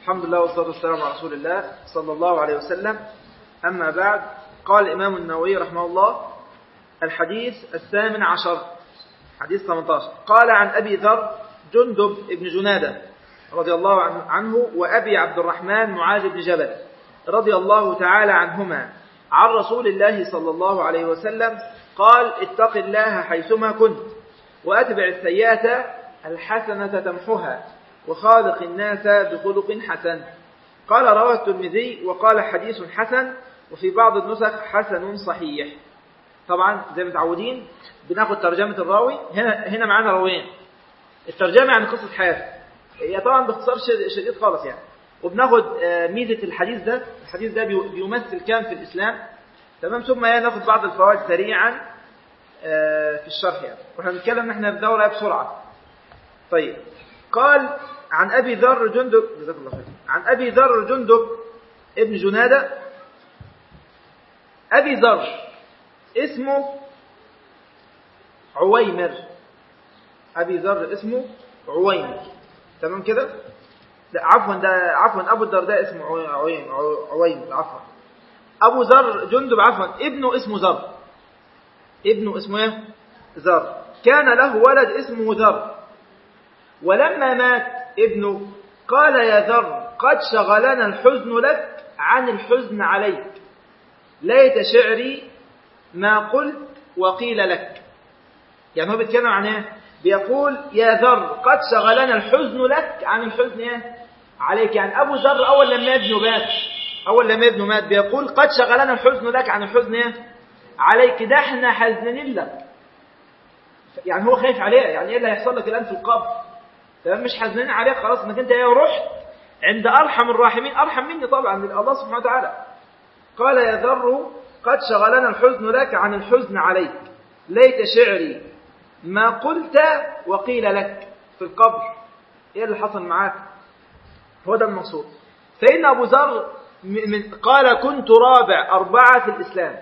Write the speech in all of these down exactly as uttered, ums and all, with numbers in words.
الحمد لله والصلاة والسلام على رسول الله صلى الله عليه وسلم. أما بعد، قال الإمام النووي رحمه الله: الحديث الثامن عشر، حديث ثمانية عشر. قال عن أبي ذر جندب بن جنادة رضي الله عنه وأبي عبد الرحمن معاذ بن جبل رضي الله تعالى عنهما عن رسول الله صلى الله عليه وسلم قال: اتق الله حيثما كنت وأتبع السيئة الحسنة تمحها وخالق الناس بخلق حسن. قال: رواه الترمذي وقال: حديث حسن، وفي بعض النسخ حسن صحيح. طبعا زي ما متعودين بناخد ترجمة الراوي. هنا هنا معانا راويين. الترجمة يعني قصة حياته، هي طبعا باختصار شديد خالص يعني. وبناخد ميزة الحديث ده، الحديث ده بيمثل كام في الإسلام، تمام. ثم ناخد بعض الفوائد سريعا في الشرح يعني، واحنا بنتكلم احنا في دورة بسرعة. طيب، قال عن أبي ذر جندب جزاك الله خير عن أبي ذر جندب ابن جنادة. أبي ذر اسمه عويمر. أبي ذر اسمه عويمر، تمام كده. لا عفوا، ده عفوا أبو الدرداء اسمه عويمر عويمر عفوا. أبو ذر جندب عفوا ابنه اسمه ذر. ابنه اسمه ايه؟ ذر. كان له ولد اسمه ذر، ولما مات ابنه قال: يا ذر، قد شغلنا الحزن لك عن الحزن عليك، ليت شعري ما قلت وقيل لك. يعني هو بيتكلم عن ايه؟ بيقول: يا ذر، قد شغلنا الحزن لك عن الحزن ايه؟ عليك. يعني ابو ذر اول لما ابنه مات اول لما ابنه مات بيقول: قد شغلنا الحزن لك عن الحزن ايه؟ عليك. ده احنا حزنين لك. يعني هو خايف عليه، يعني ايه اللي هيحصل لك الان في القبر؟ تمام، مش حزنين عليك خلاص انك انت ايه رحت عند ارحم الراحمين، ارحم مني طبعا من الله سبحانه وتعالى. قال: يا ذر، قد شغلنا الحزن لك عن الحزن عليك، ليت شعري ما قلت وقيل لك. في القبر ايه اللي حصل معاك؟ هو ده المقصود. فإن أبو ذر قال: كنت رابع أربعة في الإسلام.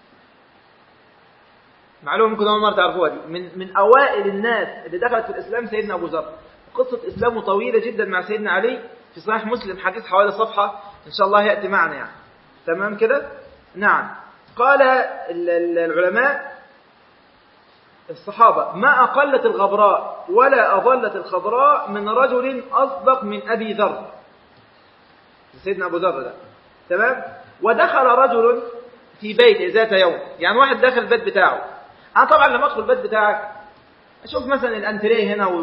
معلومة ممكن أول مرة تعرفوها دي. من من أوائل الناس اللي دخلت في الإسلام سيدنا أبو ذر. قصة إسلامه طويلة جدا مع سيدنا علي في صحيح مسلم، حديث حوالي صفحة إن شاء الله يأتي معنا يعني، تمام كده. نعم. قال العلماء الصحابة: ما أقلت الغبراء ولا أضلت الخضراء من رجل أصدق من أبي ذر. سيدنا أبو ذر ده، تمام. ودخل رجل في بيته ذات يوم. يعني واحد داخل البيت بتاعه. أنا طبعا لما أدخل البيت بتاعك أشوف مثلا الأنتريه هنا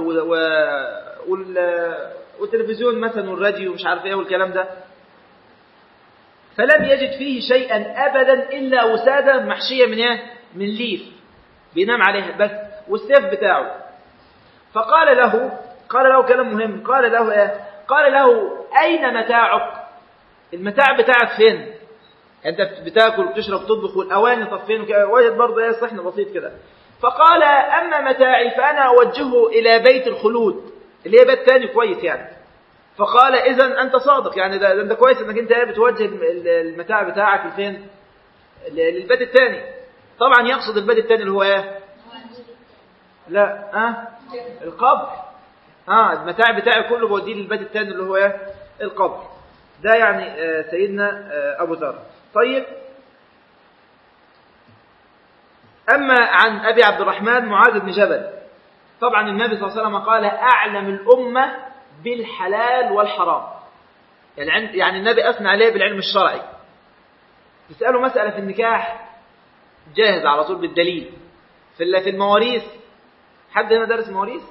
والتلفزيون مثلا والراديو مش عارف إيه والكلام ده، فلم يجد فيه شيئا أبدا إلا وسادة محشية من إيه؟ من ليف بينام عليها بس، والسيف بتاعه. فقال له قال له كلام مهم. قال له إيه؟ قال له: أين متاعك؟ المتاع بتاعك فين؟ أنت بتاكل وبتشرب وتطبخ والأواني طب فين؟ وجد برضه إيه صحن بسيط كده. فقال: أما متاعي فأنا أوجهه إلى بيت الخلود، اللي هي بيت تاني كويس يعني. فقال: إذن أنت صادق، يعني ده, ده, ده كويس أنك أنت بتوجه المتاع بتاعك لفين؟ للبيت التاني. طبعا يقصد البيت التاني اللي هو إيه؟ لا أه؟ القبر. آه المتاع بتاعي كله بوديه للبيت التاني اللي هو إيه؟ القبر. ده يعني آه سيدنا آه أبو ذر. طيب، أما عن أبي عبد الرحمن معاذ بن جبل، طبعا النبي صلى الله عليه وسلم قال: أعلم الأمة بالحلال والحرام. يعني يعني النبي أثنى عليه بالعلم الشرعي. تسأله مسألة في النكاح جاهز على طول بالدليل. في في المواريث، حد هنا درس مواريث؟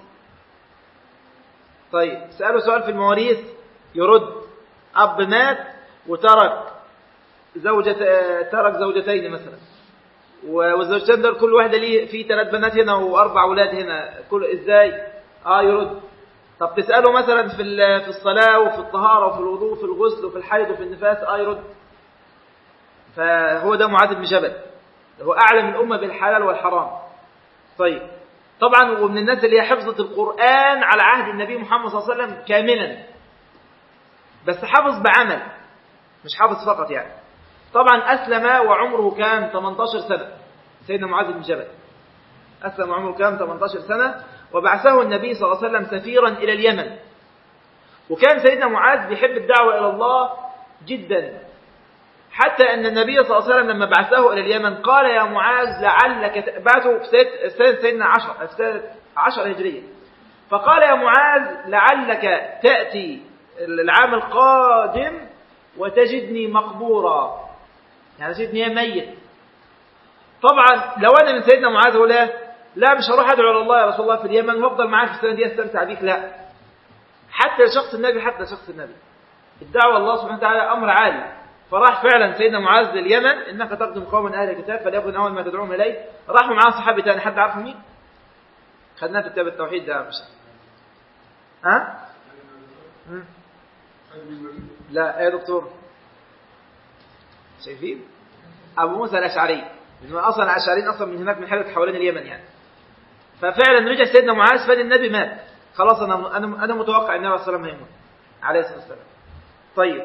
طيب، سأله سؤال في المواريث يرد. أب مات وترك زوجة ترك زوجتين مثلا، والزوجتين دول كل واحدة ليه في ثلاث بنات هنا وأربع أولاد هنا، كل إزاي؟ آه يرد. طب تسأله مثلا في في الصلاة وفي الطهارة وفي الوضوء وفي الغسل وفي الحيض وفي النفاس، آه يرد. فهو ده معاذ بن جبل، هو أعلم الأمة بالحلال والحرام. طيب، طبعا ومن الناس اللي هي حفظت القرآن على عهد النبي محمد صلى الله عليه وسلم كاملا، بس حفظ بعمل مش حفظ فقط يعني. طبعا أسلم وعمره كان ثمانية عشر سنة. سيدنا معاذ بن جبل أسلم وعمره كان ثمانية عشر سنة، وبعثه النبي صلى الله عليه وسلم سفيرا إلى اليمن. وكان سيدنا معاذ بيحب الدعوة إلى الله جدا، حتى أن النبي صلى الله عليه وسلم لما بعثه إلى اليمن قال يا معاذ لعلك، بعثه في سنة سيدنا عشر في سنة عشر هجرية، فقال يا معاذ لعلك تأتي العام القادم وتجدني مقبورا، يعني تجدني ميت. طبعا لو أنا من سيدنا معاذ هو لا لا مش هروح أدعو إلى الله يا رسول الله في اليمن وأفضل معاك في السنة دي أستمتع بيك، لا، حتى لشخص النبي حتى لشخص النبي الدعوة الله سبحانه وتعالى أمر عالي. فراح فعلا سيدنا معاذ لليمن، إنك تقدم قوما أهل الكتاب فليكن أول ما تدعوهم إليه. راحوا معاه صحابي تاني، حد عارف مين؟ خدناه في كتاب التوحيد ده مش ها؟ م? لا يا دكتور شايفين؟ أبو موسى الأشعري، أصلا الأشعريين أصلا من هناك من حالة حوالين اليمن يعني. ففعلا رجع سيدنا معاذ فان النبي مات خلاص، أنا أنا أنا متوقع النبي صلى الله عليه وسلم هيموت عليه الصلاة والسلام. طيب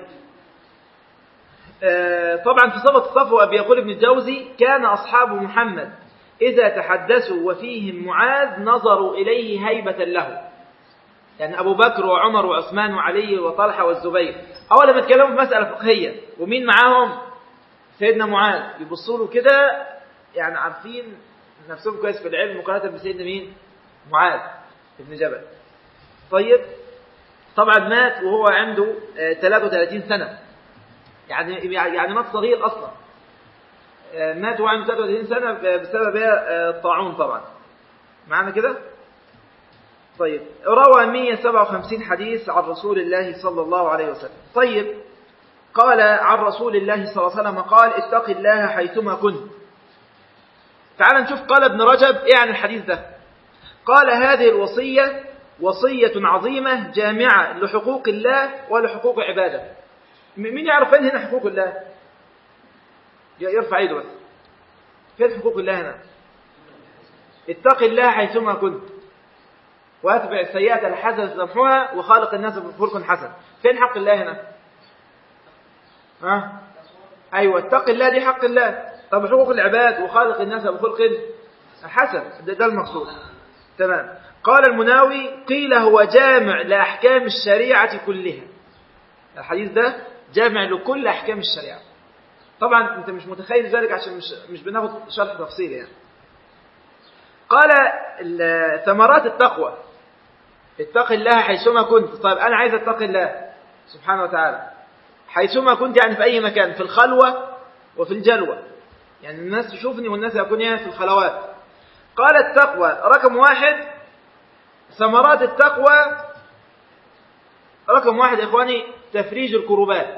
آه طبعا في صفة الصفوة بيقول ابن الجوزي كان أصحاب محمد إذا تحدثوا وفيهم معاذ نظروا إليه هيبة له، يعني أبو بكر وعمر وعثمان وعلي وطلحة والزبير أول ما يتكلموا في مسألة فقهية ومين معاهم؟ سيدنا معاذ، يبصوا له كده يعني عارفين نفسهم كويس في العلم مقارنة بسيدنا مين؟ معاذ ابن جبل. طيب طبعا مات وهو عنده ثلاثة وثلاثين سنة، يعني يعني مات صغير أصلا، مات وهو عنده ثلاثة وثلاثين سنة بسبب الطاعون طبعا. معنا كده؟ طيب روى مئة وسبعة وخمسين حديث عن رسول الله صلى الله عليه وسلم. طيب قال عن رسول الله صلى الله عليه وسلم قال اتق الله حيثما كنت. تعال نشوف قال ابن رجب ايه عن الحديث ده. قال هذه الوصية وصية عظيمة جامعة لحقوق الله ولحقوق عباده. مين يعرف فين هنا حقوق الله؟ يرفع ايده بس. فين حقوق الله هنا؟ اتق الله حيثما كنت واتبع السيئة الحسنة تمحوها وخالق الناس بخلق حسن. فين حق الله هنا؟ ها؟ ايوه اتق الله دي حق الله. طب حقوق العباد وخالق الناس بخلق حسن ده, ده المقصود. تمام. قال المناوي قيل هو جامع لأحكام الشريعة كلها. الحديث ده جامع لكل أحكام الشريعة. طبعا انت مش متخيل ذلك عشان مش مش بناخد شرح تفصيلي يعني. قال ثمرات التقوى اتق الله حيثما كنت. طيب انا عايز اتقي الله سبحانه وتعالى حيثما كنت، يعني في اي مكان، في الخلوة وفي الجلوة، يعني الناس تشوفني والناس يكون يعني في الخلوات. قال التقوى رقم واحد، ثمرات التقوى رقم واحد يا إخواني تفريج الكروبات.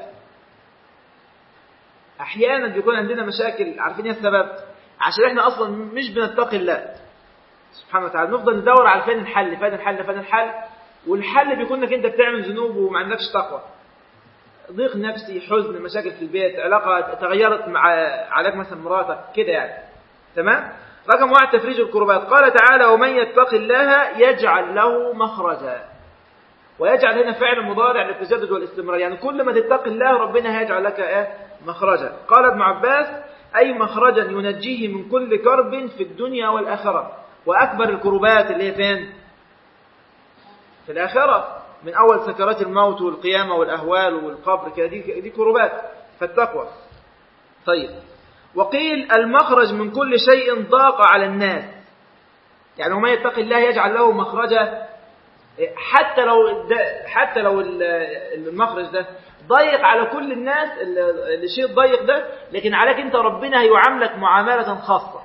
أحيانا بيكون عندنا مشاكل، عارفين ايه السبب؟ عشان احنا أصلا مش بنتقي الله سبحانه وتعالى، نفضل ندور على فين الحل فين الحل فين الحل، والحل بيكون انك انت بتعمل ذنوب وما عندكش تقوى، ضيق نفسي، حزن، مشاكل في البيت، علاقة تغيرت مع عليك مثلا مراتك كده يعني. تمام. رقم واحد تفريج الكربات. قال تعالى ومن يتق الله يجعل له مخرجا، ويجعل هنا فعل مضارع للتجدد والاستمرار، يعني كل ما تتقي الله ربنا هيجعل لك ايه؟ مخرجا. قال ابن عباس اي مخرجا ينجيه من كل كرب في الدنيا والاخره. واكبر الكربات اللي هي فين؟ في الاخره، من اول سكرات الموت والقيامه والاهوال والقبر كده، دي دي كربات فالتقوى. طيب وقيل المخرج من كل شيء ضاق على الناس، يعني ومن يتقي الله يجعل له مخرجا، حتى لو حتى لو المخرج ده ضيق على كل الناس، الشيء الضيق ده، لكن عليك انت ربنا هيعاملك معاملة خاصة.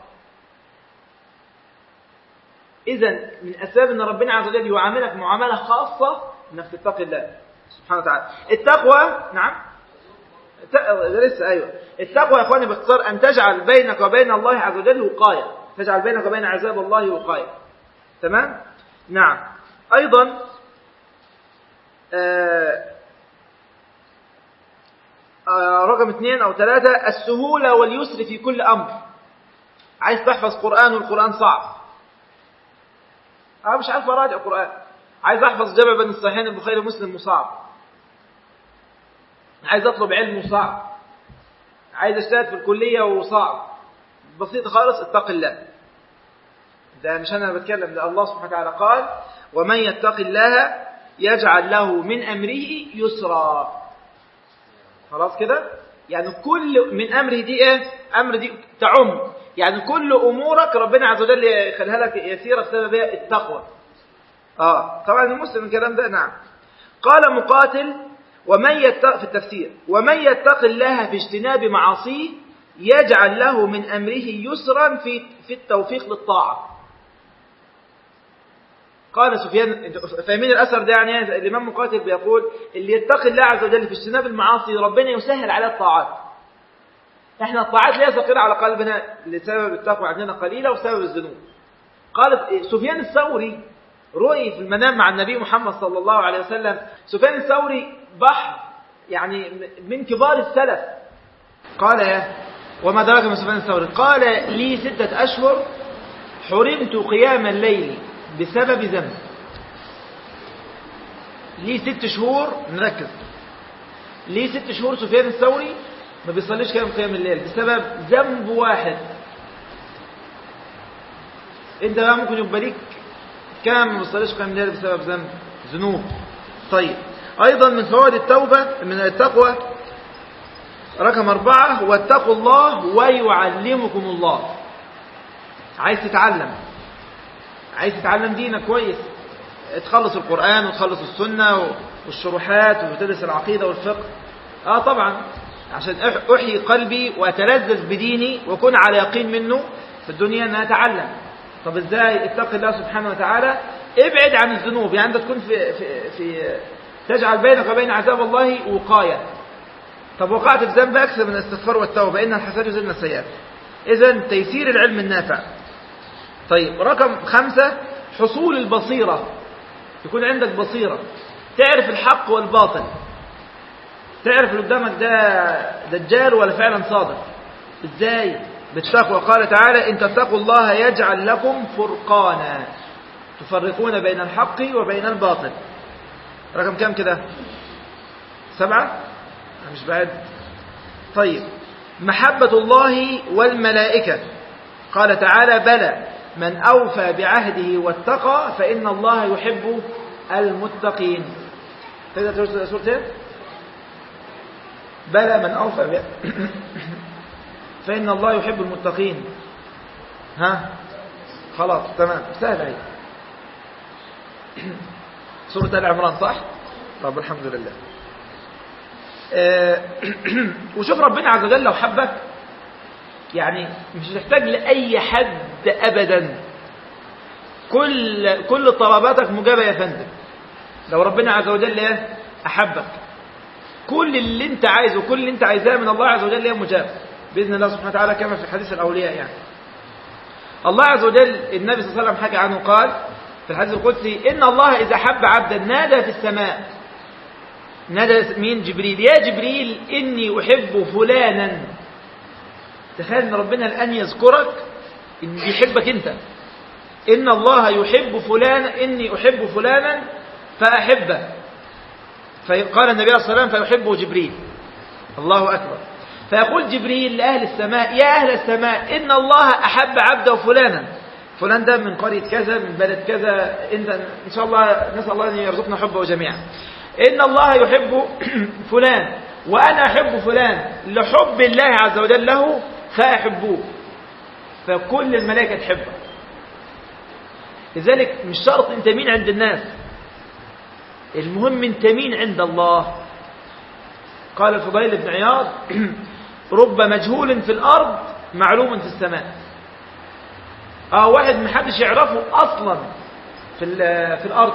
اذا من اسباب ان ربنا عز وجل يعاملك معاملة خاصة انك تتقي الله سبحانه وتعالى. التقوى نعم ده لسه ايوه. التقوى يا اخواني باختصار ان تجعل بينك وبين الله عز وجل وقاية، تجعل بينك وبين عذاب الله وقاية. تمام. نعم. ايضا آه آه رقم اثنين او ثلاثة السهولة واليسر في كل امر. عايز تحفظ قرآن والقرآن صعب، انا مش عارف اراجع قرآن. عايز احفظ جمع بين الصحيحين البخاري ومسلم وصعب. عايز اطلب علم وصعب. عايز اشتغل في الكلية وصعب. بسيط خالص، اتق الله. ده مش انا بتكلم، ده الله سبحانه وتعالى قال ومن يتق الله يجعل له من أمره يسرا. خلاص كده؟ يعني كل من أمره دي إيه؟ أمر دي تعم، يعني كل أمورك ربنا عز وجل يخليها لك يسيرة بسبب التقوى. آه طبعا المسلم الكلام ده. نعم. قال مقاتل: ومن يتق في التفسير ومن يتق الله في اجتناب معاصيه يجعل له من أمره يسرا في في التوفيق للطاعة. قال سفيان، فاهمين الأثر ده؟ يعني الإمام مقاتل بيقول اللي يتقي الله عز وجل في اجتناب المعاصي ربنا يسهل على الطاعات. احنا الطاعات لا ثقيلة على قلبنا لسبب التقوى عندنا قليلة وسبب الذنوب. قال سفيان الثوري رؤي في المنام مع النبي محمد صلى الله عليه وسلم. سفيان الثوري بحر يعني من كبار السلف. قال يا وما دراك من سفيان الثوري؟ قال لي ستة أشهر حرمت قيام الليل بسبب ذنب. لي ست شهور، نركز، لي ست شهور سفيان الثوري ما بيصليش كام قيام الليل بسبب ذنب واحد. انت بقى ممكن يبقى ليك كام ما بيصليش قيام الليل بسبب ذنب؟ ذنوب. طيب ايضا من فوائد التوبة من التقوى رقم أربعة: واتقوا الله ويعلمكم الله. عايز تتعلم، عايز تتعلم دينك كويس، تخلص القرآن وتخلص السنة والشروحات وتدرس العقيدة والفقه. اه طبعا عشان احيي قلبي واتلذذ بديني واكون على يقين منه في الدنيا ان اتعلم. طب ازاي؟ اتق الله سبحانه وتعالى، ابعد عن الذنوب، يعني انت تكون في, في, في تجعل بينك وبين عذاب الله وقاية. طب وقعت في ذنب اكثر من الاستغفار والتوبة، ان الحسنات يذهبن السيئات. اذا تيسير العلم النافع. طيب رقم خمسة: حصول البصيرة، يكون عندك بصيرة، تعرف الحق والباطل، تعرف اللي قدامك ده دجال ولا فعلا صادق. ازاي؟ بالتقوى. قال تعالى: ان تتقوا الله يجعل لكم فرقانا تفرقون بين الحق وبين الباطل. رقم كام كده؟ سبعة؟ مش بعد. طيب محبة الله والملائكة. قال تعالى: بلى من أوفى بعهده واتقى فإن الله يحب المتقين. تقدر سورة بلى من أوفى بعهده فإن الله يحب المتقين. ها خلاص تمام، سهل هي. سورة آل عمران صح؟ طب الحمد لله. وشوف ربنا عز وجل لو حبك يعني مش هتحتاج لأي حد أبدا، كل كل طلباتك مجابة يا فندم. لو ربنا عز وجل أحبك كل اللي انت عايزه وكل اللي انت عايزاه من الله عز وجل مجاب بإذن الله سبحانه وتعالى، كما في حديث الأولياء. يعني الله عز وجل النبي صلى الله عليه وسلم حكى عنه قال في الحديث القدسي: إن الله إذا حب عبدا نادى في السماء. نادى مين؟ جبريل: يا جبريل إني أحب فلانا. تخيل ان ربنا الآن يذكرك إن بيحبك انت. إن الله يحب فلانا، إني أحب فلانا فأحبه. فقال النبي صلى الله عليه وسلم: فيحبه جبريل. الله أكبر. فيقول جبريل لأهل السماء: يا أهل السماء إن الله أحب عبده فلانا. فلان ده من قرية كذا من بلد كذا، انت إن شاء الله نسأل الله أن يرزقنا حبه جميعا. إن الله يحب فلان وأنا أحب فلان لحب الله عز وجل له فأحبوه. فكل الملائكة تحبه. لذلك مش شرط انت مين عند الناس، المهم انت مين عند الله. قال الفضيل بن عياض: رب مجهول في الأرض معلوم في السماء. اه واحد محدش يعرفه أصلا في, في الأرض،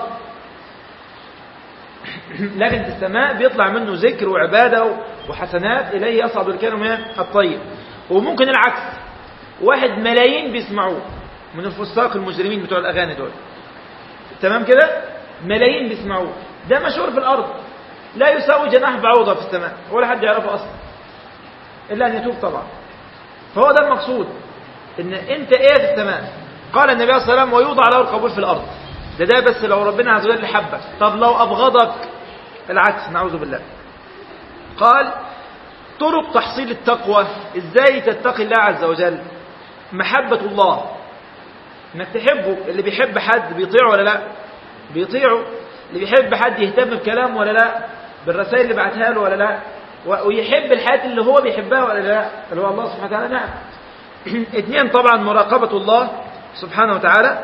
لكن في السماء بيطلع منه ذكر وعبادة وحسنات إليه يصعد الكلم الطيب. وممكن العكس، واحد ملايين بيسمعوه من الفساق المجرمين بتوع الأغاني دول، تمام كده، ملايين بيسمعوه، ده مشهور في الأرض لا يساوي جناح بعوضة في السماء ولا حد يعرفه أصلا إلا أن يتوب طبعا. فهو ده المقصود، إن أنت إيه في السماء. قال النبي صلى الله عليه وسلم: ويوضع له القبول في الأرض. ده ده بس لو ربنا عز وجل حبك. طب لو أبغضك العكس، نعوذ بالله. قال: طرق تحصيل التقوى، ازاي تتقي الله عز وجل. محبة الله، انك تحبه. اللي بيحب حد بيطيعه ولا لا؟ بيطيعه. اللي بيحب حد يهتم بكلامه ولا لا، بالرسائل اللي بعتها له ولا لا، ويحب الحياة اللي هو بيحبها ولا لا، اللي هو الله سبحانه وتعالى. نعم. اثنين طبعا مراقبة الله سبحانه وتعالى،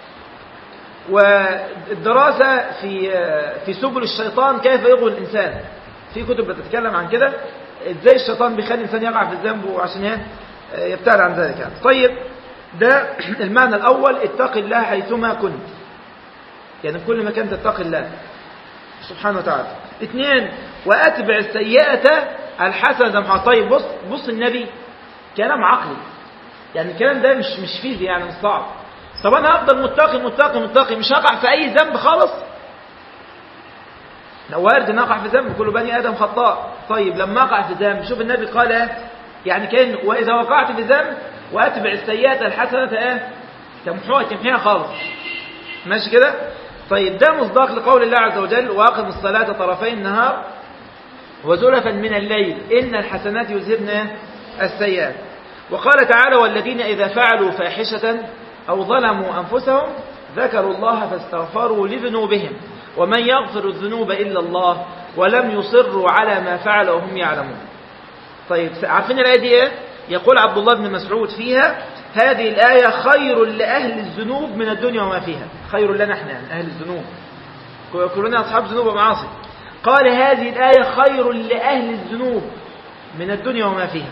والدراسة في في سبل الشيطان كيف يغوي الإنسان. في كتب بتتكلم عن كده، ازاي الشيطان بيخلي الإنسان يقع في الذنب وعشان يبتعد عن ذلك يعني. طيب ده المعنى الأول، اتق الله حيثما كنت، يعني كل ما كنت تتقي الله سبحانه وتعالى. اثنين وأتبع السيئة الحسنة. طيب بص بص النبي كلام عقلي، يعني الكلام ده مش مش فيزي يعني مش صعب. طب انا هفضل متقي متقي متقي مش هقع في اي ذنب خالص؟ لو وارد ان اقع في ذنب، كل بني ادم خطاء. طيب لما اقع في ذنب، شوف النبي قال ايه يعني، كان واذا وقعت في ذنب واتبع السيئة الحسنة ايه تمحوها تمحيها خالص، ماشي كده. طيب ده مصداق لقول الله عز وجل واقم الصلاة طرفي النهار وزلفا من الليل ان الحسنات يذهبن السيئات. وقال تعالى والذين إذا فعلوا فاحشة أو ظلموا أنفسهم ذكروا الله فاستغفروا لذنوبهم ومن يغفر الذنوب إلا الله ولم يصروا على ما فعلوا وهم يعلمون. طيب عارفين الآية دي إيه؟ يقول عبد الله بن مسعود فيها هذه الآية خير لأهل الذنوب من الدنيا وما فيها. خير لنا احنا يعني أهل الذنوب، كلنا أصحاب ذنوب ومعاصي. قال هذه الآية خير لأهل الذنوب من الدنيا وما فيها،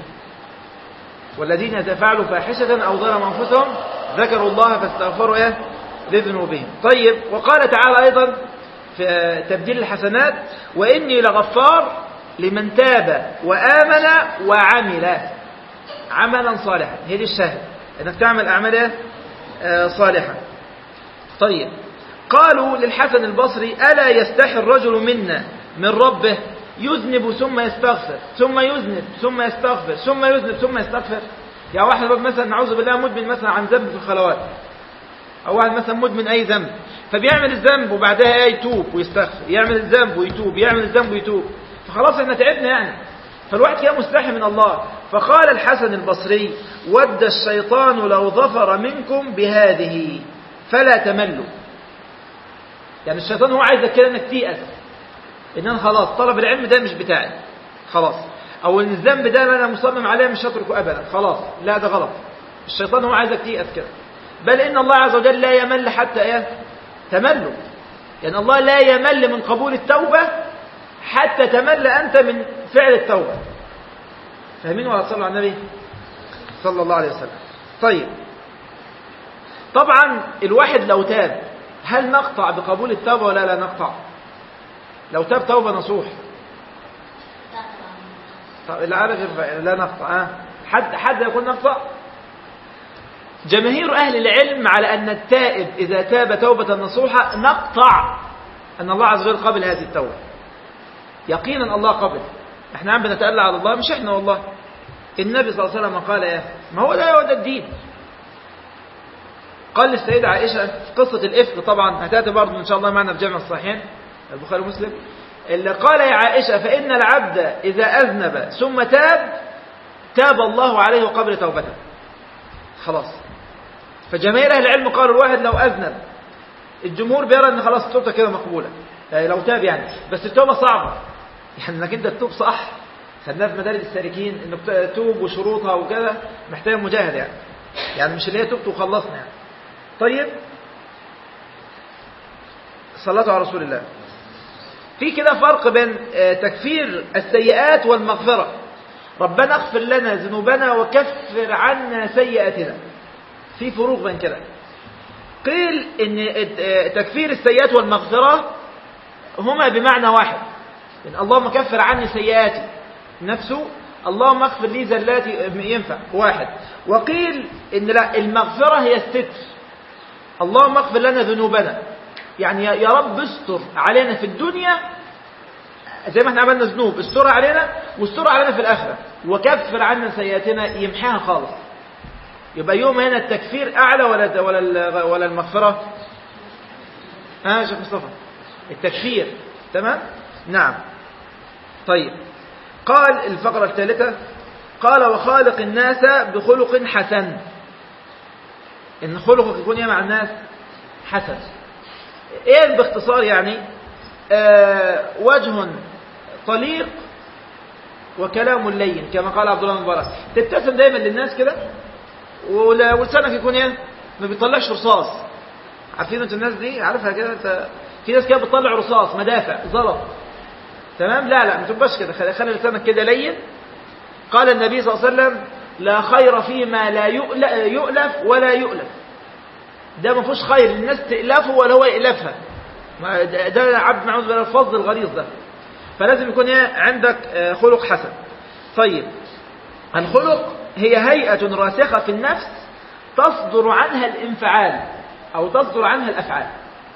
والذين إذا فعلوا فاحشة أو ظلموا أنفسهم ذكروا الله فاستغفروا إيه لذنوبهم. طيب وقال تعالى أيضا في تبديل الحسنات وإني لغفار لمن تاب وآمن وعمل عملا صالحا. هي دي الشاهد، انك تعمل اعمال صالحة. طيب قالوا للحسن البصري ألا يستحي الرجل منا من ربه يذنب ثم يستغفر ثم يذنب ثم يستغفر ثم يذنب ثم يستغفر؟ يعني واحد مثلا نعوذ بالله مدمن مثلا عن ذنب في الخلوات، او واحد مثلا مدمن اي ذنب، فبيعمل الذنب وبعدها يتوب ويستغفر، يعمل الذنب ويتوب، يعمل الذنب ويتوب، فخلاص احنا تعبنا يعني. فالواحد كده مستحي من الله. فقال الحسن البصري ود الشيطان لو ظفر منكم بهذه فلا تملوا. يعني الشيطان هو عايزك كده انك تيأس، ان انا خلاص طلب العلم ده مش بتاعي خلاص، او ان الذنب ده انا مصمم عليه مش هتركه ابدا خلاص. لا ده غلط، الشيطان هو عايزك تيأس كده. بل ان الله عز وجل لا يمل حتى ايه تملوا، يعني الله لا يمل من قبول التوبة حتى تمل أنت من فعل التوبة. فاهمين ولا صلوا على النبي صلى الله عليه وسلم؟ طيب طبعا الواحد لو تاب هل نقطع بقبول التوبة ولا لا نقطع؟ لو تاب توبة نصوح لا لا نقطع. أه؟ حد حد يقول نقطع؟ جماهير أهل العلم على أن التائب إذا تاب توبة نصوحة نقطع أن الله عز وجل قبل هذه التوبة. يقينا الله قبل، احنا عم بنتألى على الله مش احنا والله. النبي صلى الله عليه وسلم قال ايه؟ ما هو ده هو ده الدين. قال للسيدة عائشة في قصة الإفك، طبعا هتأتي برضه إن شاء الله معنا في جامع الصحيحين البخاري ومسلم، اللي قال يا عائشة فإن العبد إذا أذنب ثم تاب تاب الله عليه قبل توبته. خلاص. فجماهير أهل العلم قالوا الواحد لو أذنب، الجمهور بيرى أن خلاص توبته كده مقبولة لو تاب يعني، بس التوبة صعبة يعني انك انت تتوب صح. خدناها في مدارج السالكين انك تتوب وشروطها وكذا محتاج مجاهد يعني، يعني مش اللي هي توبت وخلصنا يعني. طيب صلاة على رسول الله. في كده فرق بين تكفير السيئات والمغفرة. ربنا اغفر لنا ذنوبنا وكفر عنا سيئاتنا، في فروق بين كده. قيل ان تكفير السيئات والمغفرة هما بمعنى واحد، إن اللهم كفر عني سيئاتي نفسه، اللهم اغفر لي زلاتي ينفع واحد. وقيل إن لا، المغفرة هي الستر، اللهم اغفر لنا ذنوبنا، يعني يا رب استر علينا في الدنيا زي ما احنا عملنا ذنوب، استر علينا واستر علينا في الآخرة، وكفر عنا سيئاتنا يمحيها خالص. يبقى يوم هنا التكفير أعلى ولا ولا ولا المغفرة؟ ها يا شيخ مصطفى؟ التكفير. تمام؟ نعم. طيب قال الفقرة الثالثة قال وخالق الناس بخلق حسن. إن خلقك يكون مع الناس حسن. إيه باختصار يعني؟ آه وجه طليق وكلام لين كما قال عبد الله بن مبارك. تبتسم دايما للناس كده ولسانك يكون ايه ما بيطلعش رصاص. عارفين انتوا الناس دي عارفها كده انت في ناس كده بتطلع رصاص مدافع زلط تمام. لا لا ما تبقاش كده خلي لسانك كده لين. قال النبي صلى الله عليه وسلم لا خير فيما لا يؤلف ولا يؤلف. ده ما فيهوش خير الناس تألفه ولا هو يألفها. ده عبد معوذ بن الفضل الغليظ ده. فلازم يكون عندك خلق حسن. طيب الخلق هي هيئة راسخة في النفس تصدر عنها الانفعال أو تصدر عنها الأفعال.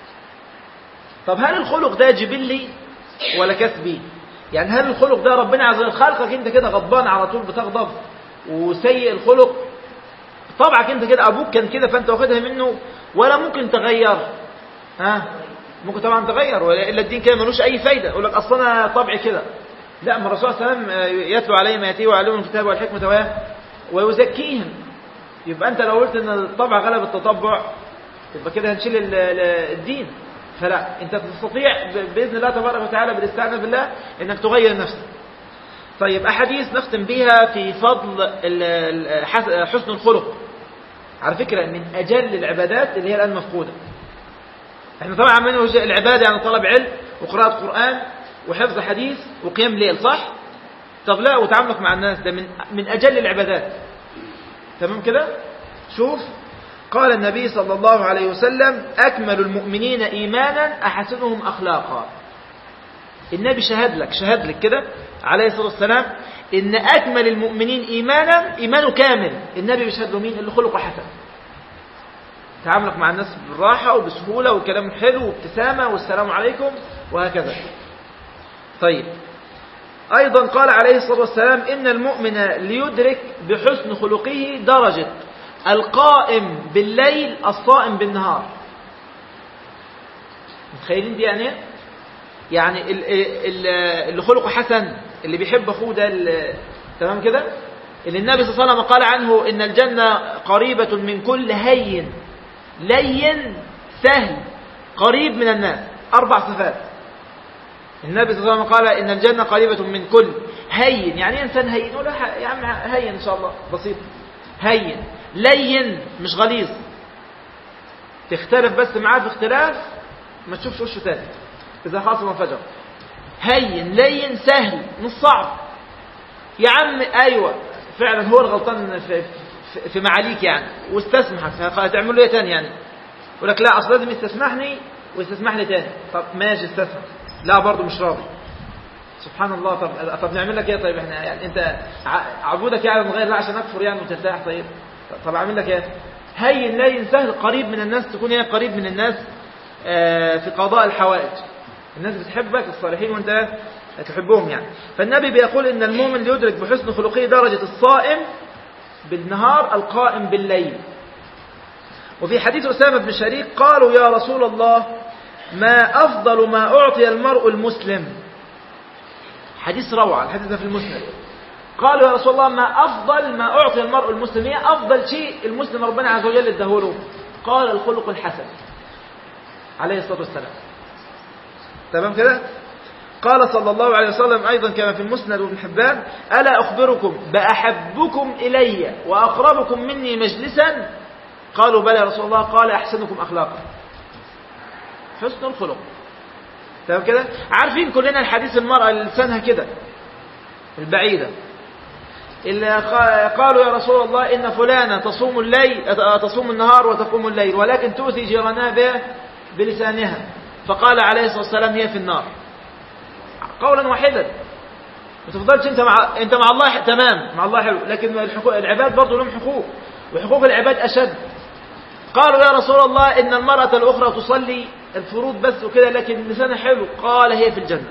طب هل الخلق ده جبلي ولا كسبي؟ يعني هل الخلق ده ربنا عز وجل خلقك انت كده غضبان على طول بتغضب وسيء الخلق طبعك انت كده ابوك كان كده فانت واخدها منه ولا ممكن تغير؟ ها ممكن طبعا تغير ولا الا الدين كده ملوش اي فايده. يقول لك اصل انا طبعي كده. لا ما الرسول صلى الله عليه وسلم يتلو عليهم ياتيه ويعلمهم الكتاب والحكمه ويزكيهم. يبقى انت لو قلت ان الطبع غلب التطبع يبقى كده هنشيل الدين. فلا انت تستطيع باذن الله تبارك وتعالى بالاستعانه بالله انك تغير نفسك. طيب احاديث نختم بها في فضل حسن الخلق. على فكره من اجل العبادات اللي هي الان مفقوده. احنا طبعا عمالين العباده يعني طلب علم وقراءه قران وحفظ حديث وقيام ليل صح؟ طب لا وتعاملك مع الناس ده من من اجل العبادات. تمام كده؟ شوف قال النبي صلى الله عليه وسلم أكمل المؤمنين إيمانا أحسنهم أخلاقا. النبي شهد لك شهد لك كده عليه الصلاة والسلام إن أكمل المؤمنين إيمانا إيمانه كامل. النبي بيشهد له مين؟ اللي خلقه حسن. تعاملك مع الناس بالراحة وبسهولة وكلام حلو وابتسامة والسلام عليكم وهكذا. طيب أيضا قال عليه الصلاة والسلام إن المؤمن ليدرك بحسن خلقه درجة القائم بالليل الصائم بالنهار. متخيلين دي يعني يعني اللي خلقه حسن اللي بيحب اخوه ده تمام كده اللي النبي صلى الله عليه وسلم قال عنه ان الجنة قريبة من كل هين لين سهل قريب من الناس. اربع صفات. النبي صلى الله عليه وسلم قال ان الجنة قريبة من كل هين. يعني انسان هين يقول يا عم هين ان شاء الله بسيط. هين لين مش غليظ. تختلف بس معاه في اختلاف ما تشوفش وشه تاني اذا خاصم انفجر. هين لين سهل مش صعب. يا عم ايوه فعلا هو الغلطان في, في, في معاليك يعني واستسمحك هتعمل له ايه تاني يعني؟ يقول لك لا اصل لازم يستسمحني ويستسمح لي تاني. طب ماشي استسمح. لا برضه مش راضي. سبحان الله. طب طب نعمل لك ايه؟ طيب احنا يعني انت عبودك يعني نغير لا عشان اكفر يعني وترتاح. طيب طب اعمل لك ايه؟ هين لين سهل قريب من الناس. تكون هي قريب من الناس في قضاء الحوائج. الناس بتحبك الصالحين وانت تحبهم يعني. فالنبي بيقول ان المؤمن يدرك بحسن خلقه درجة الصائم بالنهار القائم بالليل. وفي حديث أسامة بن شريك قالوا يا رسول الله ما أفضل ما أعطي المرء المسلم. حديث روعة الحديث ده في المسند. قالوا يا رسول الله ما أفضل ما أعطي المرء المسلم. هي أفضل شيء المسلم ربنا عز وجل اداهوله. قال الخلق الحسن عليه الصلاة والسلام. تمام كده؟ قال صلى الله عليه وسلم أيضا كما في المسند وابن حبان ألا أخبركم بأحبكم إلي وأقربكم مني مجلسا؟ قالوا بلى يا رسول الله. قال أحسنكم أخلاقا. حسن الخلق. تمام كده؟ عارفين كلنا الحديث المرأة اللي لسانها كده البعيدة اللي قالوا يا رسول الله إن فلانة تصوم الليل تصوم النهار وتقوم الليل ولكن تؤذي جيرانها به بلسانها. فقال عليه الصلاة والسلام هي في النار. قولا واحدا. ما تفضلش انت مع انت مع الله تمام مع الله حلو لكن الحقوق العباد برضه لهم حقوق وحقوق العباد أشد. قالوا يا رسول الله إن المرأة الأخرى تصلي الفروض بس وكده لكن لسانها حلو. قال هي في الجنة.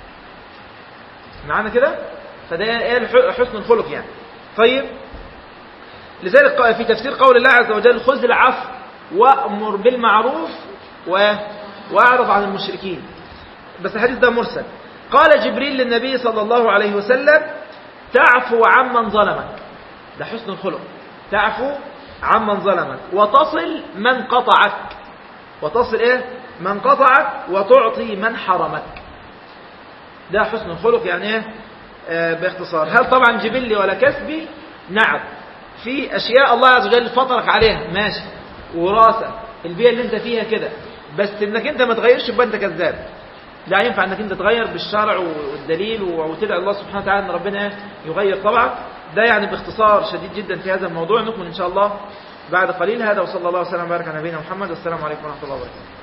معنا كده؟ فده ايه حسن الخلق يعني. طيب لذلك في تفسير قول الله عز وجل خذ العفو وأمر بالمعروف واعرض عن المشركين. بس الحديث ده مرسل. قال جبريل للنبي صلى الله عليه وسلم تعفو عمن ظلمك. ده حسن الخلق. تعفو عمن ظلمك وتصل من قطعك. وتصل ايه من قطعك وتعطي من حرمك. ده حسن الخلق يعني ايه؟ آه باختصار. هل طبعا جبلي ولا كسبي؟ نعم، في اشياء الله عز وجل فطرك عليها ماشي، وراثه، البيئه اللي انت فيها كده، بس انك انت ما تغيرش يبقى انت كذاب. لا ينفع انك انت تغير بالشرع والدليل وتدعي الله سبحانه وتعالى ان ربنا يغير طبعك. ده يعني باختصار شديد جدا في هذا الموضوع. نكمل ان شاء الله بعد قليل. هذا وصلى الله وسلم وبارك على نبينا محمد. والسلام عليكم ورحمه الله وبركاته.